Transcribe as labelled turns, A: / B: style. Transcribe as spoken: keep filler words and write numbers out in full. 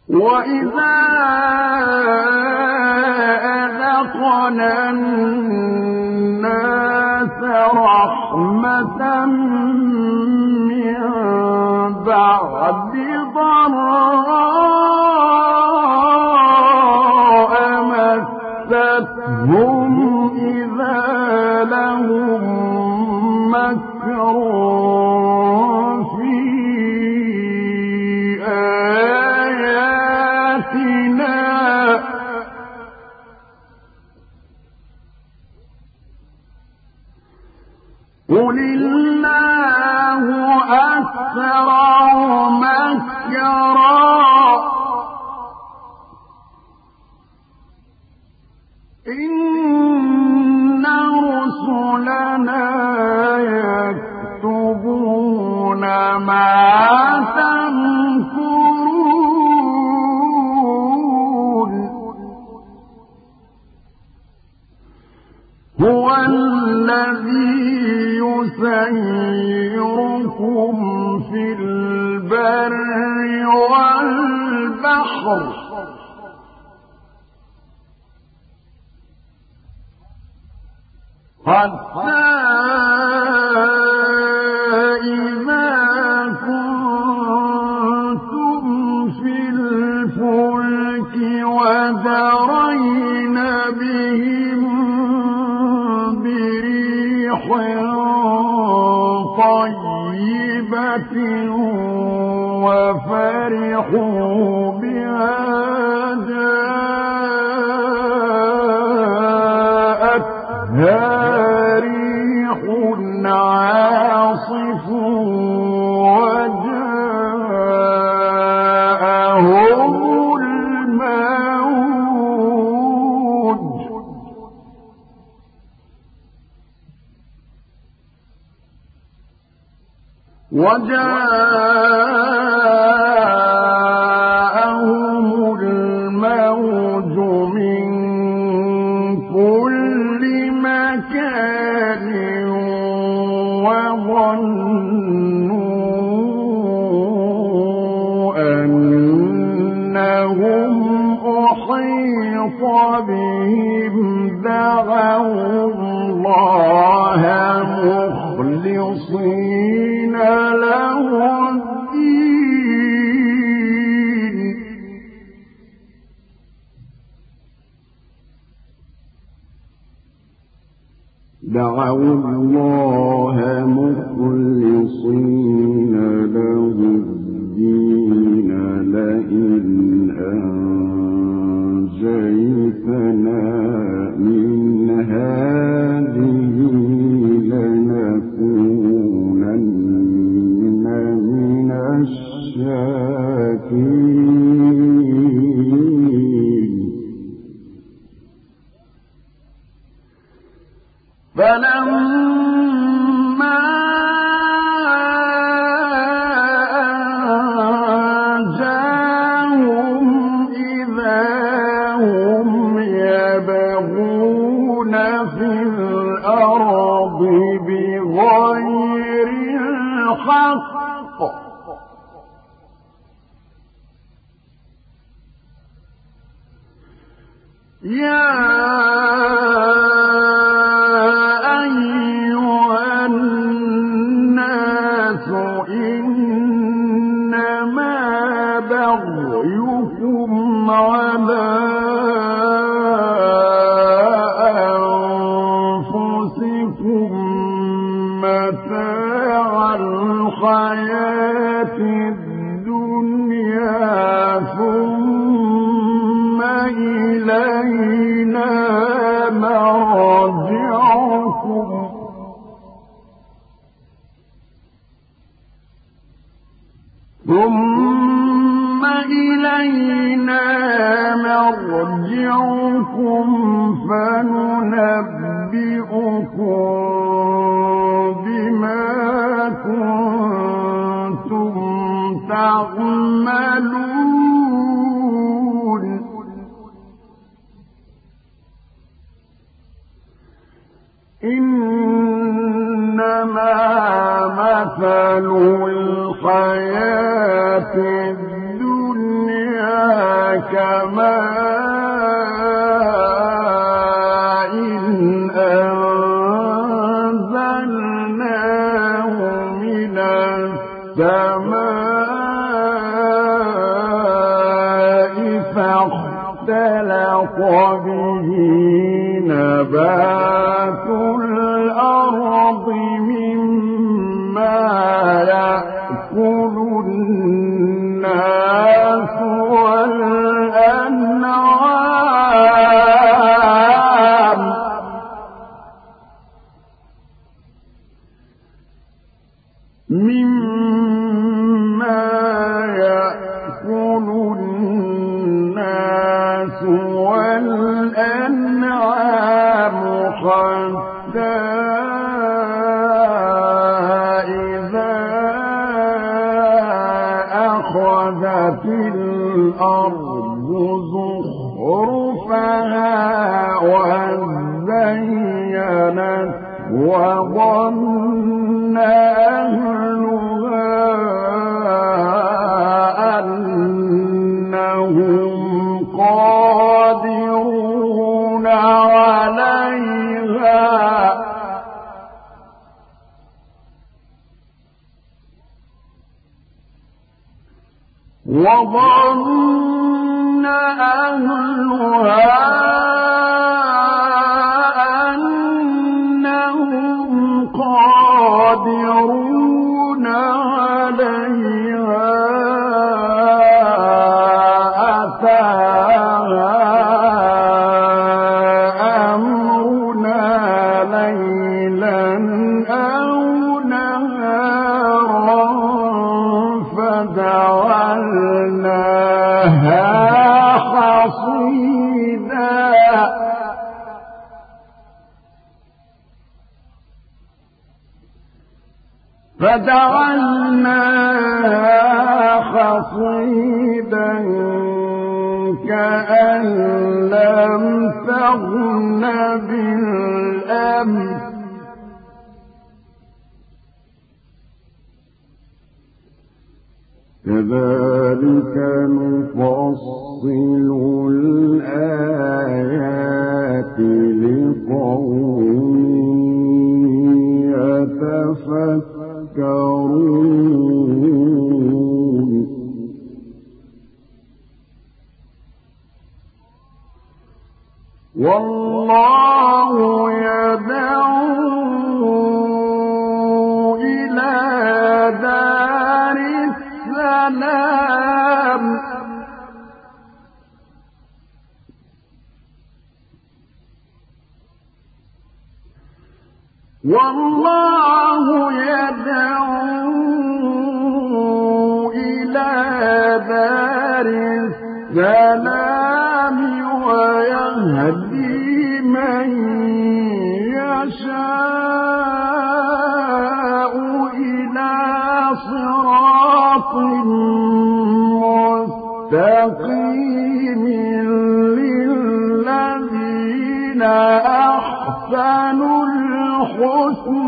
A: وإذا أذقنا الناس رحمة من بعد ضراء مستهم إذا لهم مكر في آياتنا قل الله أسرع مكرا إن رسلنا يكتبون ما تمكرون هو الذي يسيركم في البر والبحر حتى إذا كنتم في الفلك وجرين بهم بريح طيبة وفرحوا بها جاءتها ريح عاصف وجاءهم الموج وجاءهم الموج من كل مكان وظنوا أنهم أحيط بهم دعوا الله مخلصين له الدين دعوا الله مخلصين له الدين لئن أنجيتنا من هذه لنكونن من الشاكرين فلما أنجاهم إذا هم يبغون في الأرض بغير الحق يا أيها الناس إنما بغيكم على أنفسكم متاع الحياة الدنيا ثم إلينا مرجعكم ثم إلينا مرجعكم فننبئكم بما كنتم تعملون إنما مثل الحياة الدنيا كماء أنزلناه من السماء فاختلط به نبات الأرض مما يأكل الناس والأنعام مما يأكل الناس والأنعام حتى إذا أخذت الأرض زخرفها وزينت وظن أهلها أنهم قادرون عليها وظن أهلها أنهم قادرون عليها أتاها أمرنا ليلا أو نهارا فجعلناها حصيدا فجعلناها حصيدا كأن لم تغن بالأمس كذلك نفصل الآيات لقوم يتفكرون والله يدعو إلى دار السلام والله يدعو إلى دار السلام ويهدي من يشاء إلى صراط مستقيم للذين أحسنوا الحسنى